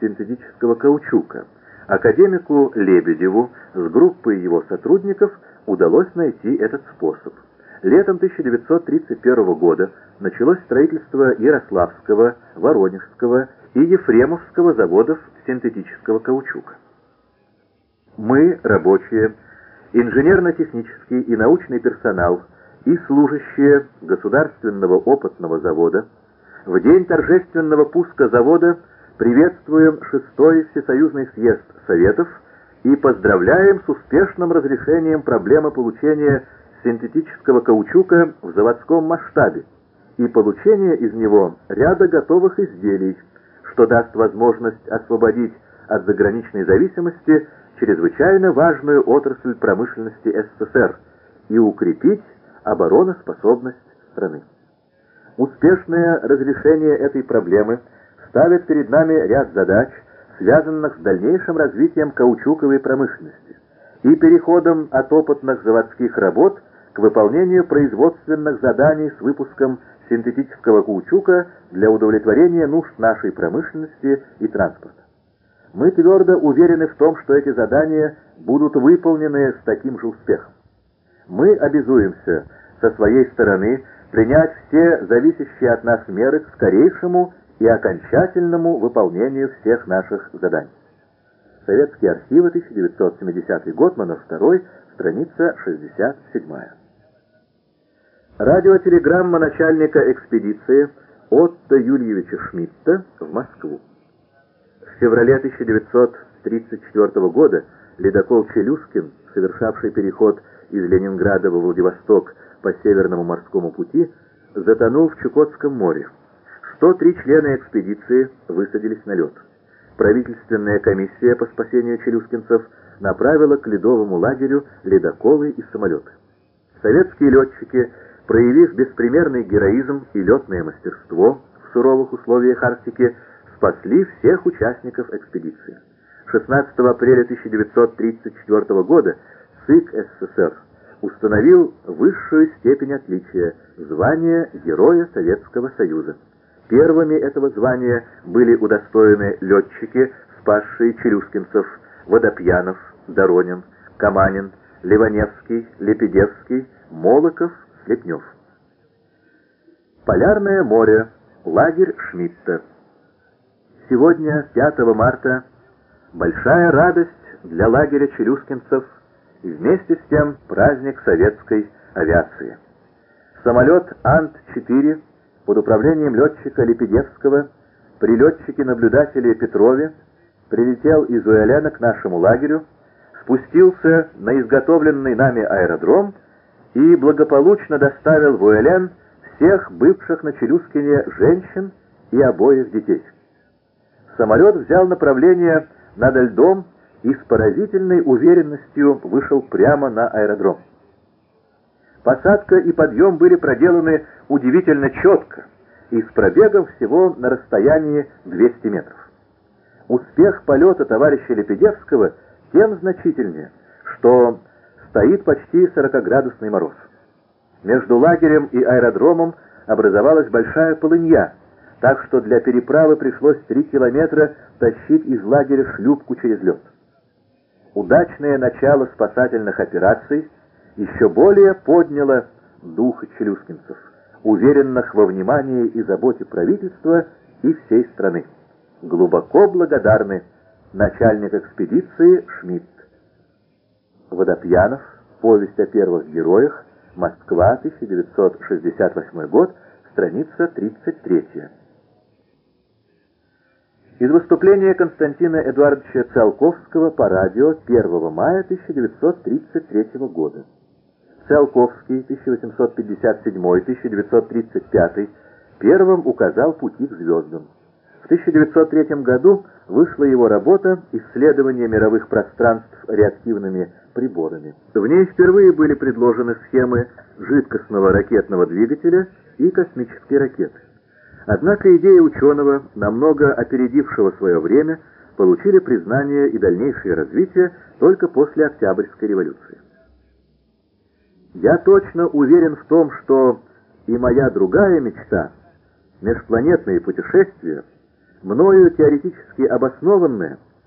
синтетического каучука. Академику Лебедеву с группой его сотрудников удалось найти этот способ. Летом 1931 года началось строительство Ярославского, Воронежского и Ефремовского заводов синтетического каучука. Мы, рабочие, инженерно-технический и научный персонал и служащие Государственного опытного завода в день торжественного пуска завода приветствуем 6-й Всесоюзный съезд Советов и поздравляем с успешным разрешением проблемы получения синтетического каучука в заводском масштабе и получения из него ряда готовых изделий, что даст возможность освободить от заграничной зависимости чрезвычайно важную отрасль промышленности СССР и укрепить обороноспособность страны. Успешное разрешение этой проблемы ставит перед нами ряд задач, связанных с дальнейшим развитием каучуковой промышленности и переходом от опытных заводских работ к выполнению производственных заданий с выпуском синтетического каучука для удовлетворения нужд нашей промышленности и транспорта. Мы твердо уверены в том, что эти задания будут выполнены с таким же успехом. Мы обязуемся со своей стороны принять все зависящие от нас меры к скорейшему и окончательному выполнению всех наших заданий. Советские архивы, 1970 год, номер 2, страница 67. Радиотелеграмма начальника экспедиции Отто Юльевича Шмидта в Москву. В феврале 1934 года ледокол «Челюскин», совершавший переход из Ленинграда во Владивосток по Северному морскому пути, затонул в Чукотском море. 103 члена экспедиции высадились на лед. Правительственная комиссия по спасению челюскинцев направила к ледовому лагерю ледоколы и самолеты. Советские летчики, проявив беспримерный героизм и летное мастерство в суровых условиях Арктики, спасли всех участников экспедиции. 16 апреля 1934 года ЦИК СССР установил высшую степень отличия – звание Героя Советского Союза. Первыми этого звания были удостоены летчики, спасшие челюскинцев: Водопьянов, Доронин, Каманин, Ливаневский, Лепедевский, Молоков, Слепнев. Полярное море. Лагерь Шмидта. Сегодня, 5 марта, большая радость для лагеря челюскинцев и вместе с тем праздник советской авиации. Самолет Ан-4 под управлением летчика Лепедевского при летчике-наблюдателе Петрове прилетел из Уэляна к нашему лагерю, спустился на изготовленный нами аэродром и благополучно доставил в Уэлян всех бывших на Челюскине женщин и обоих детей. Самолет взял направление над льдом и с поразительной уверенностью вышел прямо на аэродром. Посадка и подъем были проделаны удивительно четко и с пробегом всего на расстоянии 200 метров. Успех полета товарища Лепедевского тем значительнее, что стоит почти 40-градусный мороз. Между лагерем и аэродромом образовалась большая полынья, так что для переправы пришлось 3 километра тащить из лагеря шлюпку через лед. Удачное начало спасательных операций еще более подняло дух челюскинцев, уверенных во внимании и заботе правительства и всей страны. Глубоко благодарны начальник экспедиции Шмидт. Водопьянов. Повесть о первых героях. Москва, 1968 год, страница 33. Из выступления Константина Эдуардовича Циолковского по радио 1 мая 1933 года. Циолковский, 1857-1935, первым указал пути к звездам. В 1903 году вышла его работа «Исследование мировых пространств реактивными приборами». В ней впервые были предложены схемы жидкостного ракетного двигателя и космической ракеты. Однако идеи ученого, намного опередившего свое время, получили признание и дальнейшее развитие только после Октябрьской революции. Я точно уверен в том, что и моя другая мечта, межпланетные путешествия, мною теоретически обоснованное,